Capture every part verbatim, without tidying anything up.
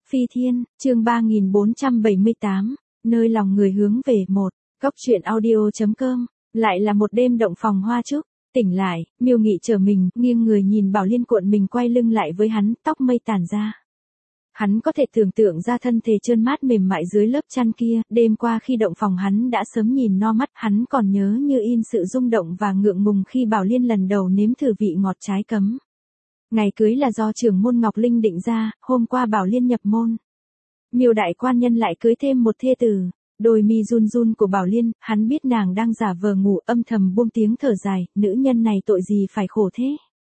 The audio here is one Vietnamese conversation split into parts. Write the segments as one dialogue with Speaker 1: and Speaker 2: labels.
Speaker 1: Phi Thiên, chương ba nghìn bốn trăm bảy mươi tám, nơi lòng người hướng về một, góc truyện audio chấm com, lại là một đêm động phòng hoa trúc, tỉnh lại, Miêu Nghị trở mình, nghiêng người nhìn Bảo Liên cuộn mình quay lưng lại với hắn, tóc mây tản ra. Hắn có thể tưởng tượng ra thân thể trơn mát mềm mại dưới lớp chăn kia, đêm qua khi động phòng hắn đã sớm nhìn no mắt, hắn còn nhớ như in sự rung động và ngượng ngùng khi Bảo Liên lần đầu nếm thử vị ngọt trái cấm. Ngày cưới là do trưởng môn Ngọc Linh định ra, hôm qua Bảo Liên nhập môn. Miêu đại quan nhân lại cưới thêm một thê tử. Đôi mi run run của Bảo Liên, hắn biết nàng đang giả vờ ngủ, âm thầm buông tiếng thở dài, nữ nhân này tội gì phải khổ thế.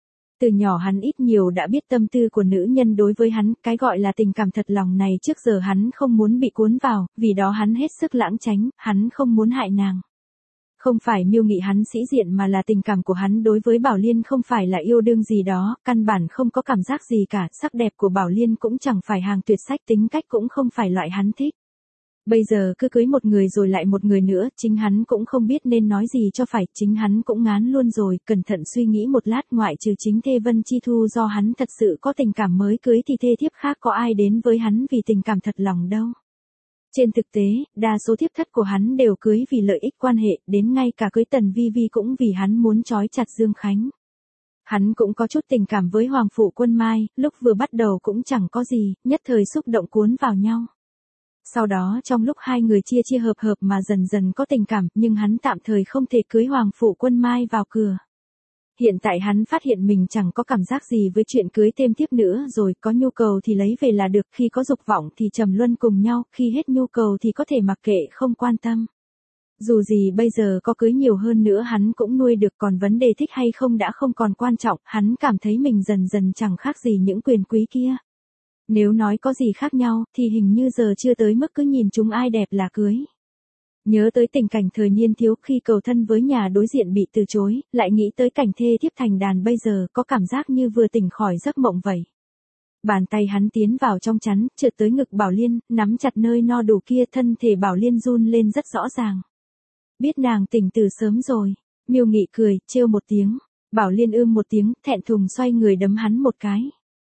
Speaker 1: Từ nhỏ hắn ít nhiều đã biết tâm tư của nữ nhân đối với hắn, cái gọi là tình cảm thật lòng này trước giờ hắn không muốn bị cuốn vào, vì đó hắn hết sức lãng tránh, hắn không muốn hại nàng. Không phải Miêu Nghị hắn sĩ diện mà là tình cảm của hắn đối với Bảo Liên không phải là yêu đương gì đó, căn bản không có cảm giác gì cả, sắc đẹp của Bảo Liên cũng chẳng phải hàng tuyệt sách, tính cách cũng không phải loại hắn thích. Bây giờ cứ cưới một người rồi lại một người nữa, chính hắn cũng không biết nên nói gì cho phải, chính hắn cũng ngán luôn rồi, cẩn thận suy nghĩ một lát, ngoại trừ chính thê Vân Chi Thu do hắn thật sự có tình cảm mới cưới thì thê thiếp khác có ai đến với hắn vì tình cảm thật lòng đâu. Trên thực tế, đa số thiếp thất của hắn đều cưới vì lợi ích quan hệ, đến ngay cả cưới Tần Vi Vi cũng vì hắn muốn trói chặt Dương Khánh. Hắn cũng có chút tình cảm với Hoàng Phụ Quân Mai, lúc vừa bắt đầu cũng chẳng có gì, nhất thời xúc động cuốn vào nhau. Sau đó trong lúc hai người chia chia hợp hợp mà dần dần có tình cảm, nhưng hắn tạm thời không thể cưới Hoàng Phụ Quân Mai vào cửa. Hiện tại hắn phát hiện mình chẳng có cảm giác gì với chuyện cưới thêm thiếp nữa rồi, có nhu cầu thì lấy về là được, khi có dục vọng thì trầm luân cùng nhau, khi hết nhu cầu thì có thể mặc kệ không quan tâm. Dù gì bây giờ có cưới nhiều hơn nữa hắn cũng nuôi được, còn vấn đề thích hay không đã không còn quan trọng, hắn cảm thấy mình dần dần chẳng khác gì những quyền quý kia. Nếu nói có gì khác nhau, thì hình như giờ chưa tới mức cứ nhìn chúng ai đẹp là cưới. Nhớ tới tình cảnh thời niên thiếu khi cầu thân với nhà đối diện bị từ chối, lại nghĩ tới cảnh thê thiếp thành đàn bây giờ, có cảm giác như vừa tỉnh khỏi giấc mộng vậy. Bàn tay hắn tiến vào trong chắn, trượt tới ngực Bảo Liên, nắm chặt nơi no đủ kia, thân thể Bảo Liên run lên rất rõ ràng. Biết nàng tỉnh từ sớm rồi, Miêu Nghị cười, trêu một tiếng. Bảo Liên ưm một tiếng, thẹn thùng xoay người đấm hắn một cái.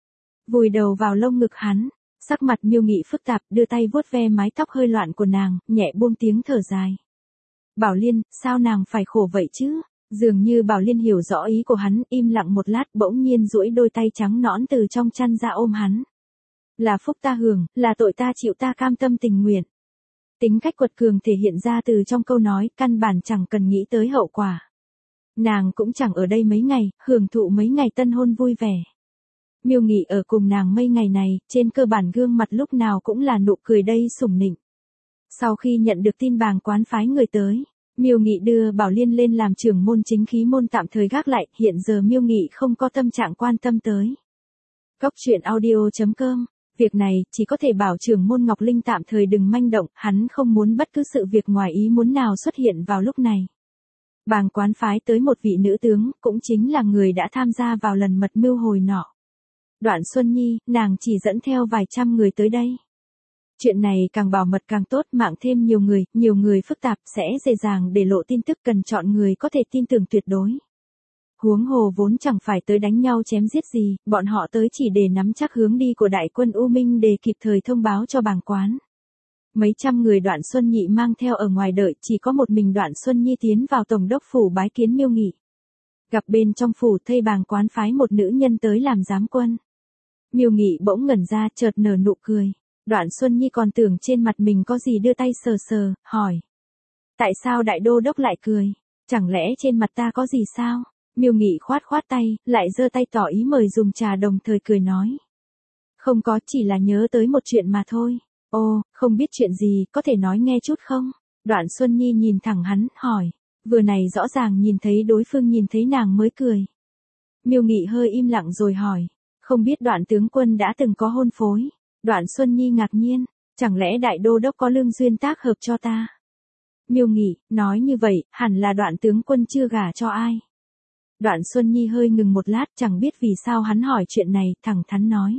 Speaker 1: Vùi đầu vào lông ngực hắn, sắc mặt Miêu Nghị phức tạp, đưa tay vuốt ve mái tóc hơi loạn của nàng, nhẹ buông tiếng thở dài. Bảo Liên, sao nàng phải khổ vậy chứ? Dường như Bảo Liên hiểu rõ ý của hắn, im lặng một lát, bỗng nhiên duỗi đôi tay trắng nõn từ trong chăn ra ôm hắn. Là phúc ta hưởng, là tội ta chịu, ta cam tâm tình nguyện. Tính cách quật cường thể hiện ra từ trong câu nói, căn bản chẳng cần nghĩ tới hậu quả. Nàng cũng chẳng ở đây mấy ngày, hưởng thụ mấy ngày tân hôn vui vẻ. Miêu Nghị ở cùng nàng mấy ngày này, trên cơ bản gương mặt lúc nào cũng là nụ cười đầy sủng nịnh. Sau khi nhận được tin bàng quán phái người tới, Miêu Nghị đưa Bảo Liên lên làm trưởng môn, chính khí môn tạm thời gác lại, hiện giờ Miêu Nghị không có tâm trạng quan tâm tới. Góc truyện audio chấm com, việc này chỉ có thể bảo trưởng môn Ngọc Linh tạm thời đừng manh động, hắn không muốn bất cứ sự việc ngoài ý muốn nào xuất hiện vào lúc này. Bàng quán phái tới một vị nữ tướng, cũng chính là người đã tham gia vào lần mật mưu hồi nọ. Đoạn Xuân Nhi, nàng chỉ dẫn theo vài trăm người tới đây. Chuyện này càng bảo mật càng tốt, mạng thêm nhiều người, nhiều người phức tạp sẽ dễ dàng để lộ tin tức, cần chọn người có thể tin tưởng tuyệt đối. Huống hồ vốn chẳng phải tới đánh nhau chém giết gì, bọn họ tới chỉ để nắm chắc hướng đi của đại quân U Minh để kịp thời thông báo cho bàng quán. Mấy trăm người Đoạn Xuân Nhị mang theo ở ngoài đợi, chỉ có một mình Đoạn Xuân Nhi tiến vào tổng đốc phủ bái kiến Miêu Nghị. Gặp bên trong phủ thây bàng quán phái một nữ nhân tới làm giám quân. Miêu Nghị bỗng ngẩn ra, chợt nở nụ cười. Đoạn Xuân Nhi còn tưởng trên mặt mình có gì, đưa tay sờ sờ, hỏi. Tại sao đại đô đốc lại cười? Chẳng lẽ trên mặt ta có gì sao? Miêu Nghị khoát khoát tay, lại giơ tay tỏ ý mời dùng trà, đồng thời cười nói. Không có, chỉ là nhớ tới một chuyện mà thôi. Ồ, không biết chuyện gì, có thể nói nghe chút không? Đoạn Xuân Nhi nhìn thẳng hắn, hỏi. Vừa này rõ ràng nhìn thấy đối phương nhìn thấy nàng mới cười. Miêu Nghị hơi im lặng rồi hỏi. Không biết Đoạn tướng quân đã từng có hôn phối? Đoạn Xuân Nhi ngạc nhiên, chẳng lẽ đại đô đốc có lương duyên tác hợp cho ta? Miêu Nghị, nói như vậy, hẳn là Đoạn tướng quân chưa gả cho ai. Đoạn Xuân Nhi hơi ngừng một lát, chẳng biết vì sao hắn hỏi chuyện này, thẳng thắn nói.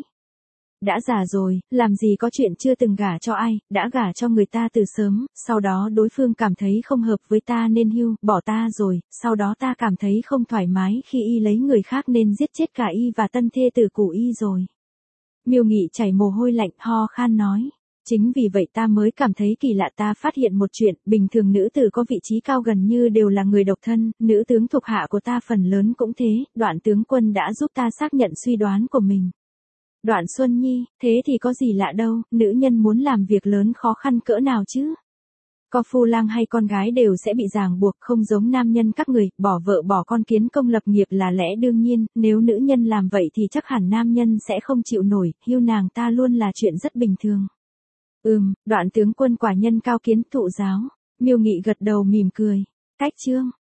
Speaker 1: Đã già rồi, làm gì có chuyện chưa từng gả cho ai, đã gả cho người ta từ sớm, sau đó đối phương cảm thấy không hợp với ta nên hưu, bỏ ta rồi, sau đó ta cảm thấy không thoải mái khi y lấy người khác nên giết chết cả y và tân thê tử của y rồi. Miêu Nghị chảy mồ hôi lạnh ho khan nói. Chính vì vậy ta mới cảm thấy kỳ lạ, ta phát hiện một chuyện, bình thường nữ tử có vị trí cao gần như đều là người độc thân, nữ tướng thuộc hạ của ta phần lớn cũng thế, Đoạn tướng quân đã giúp ta xác nhận suy đoán của mình. Đoạn Xuân Nhi, thế thì có gì lạ đâu, nữ nhân muốn làm việc lớn khó khăn cỡ nào chứ? Có phu lang hay con gái đều sẽ bị ràng buộc, không giống nam nhân các người, bỏ vợ bỏ con kiến công lập nghiệp là lẽ đương nhiên, nếu nữ nhân làm vậy thì chắc hẳn nam nhân sẽ không chịu nổi, hưu nàng ta luôn là chuyện rất bình thường. Ừm, Đoạn tướng quân quả nhân cao kiến thụ giáo. Miêu Nghị gật đầu mỉm cười. Cách chương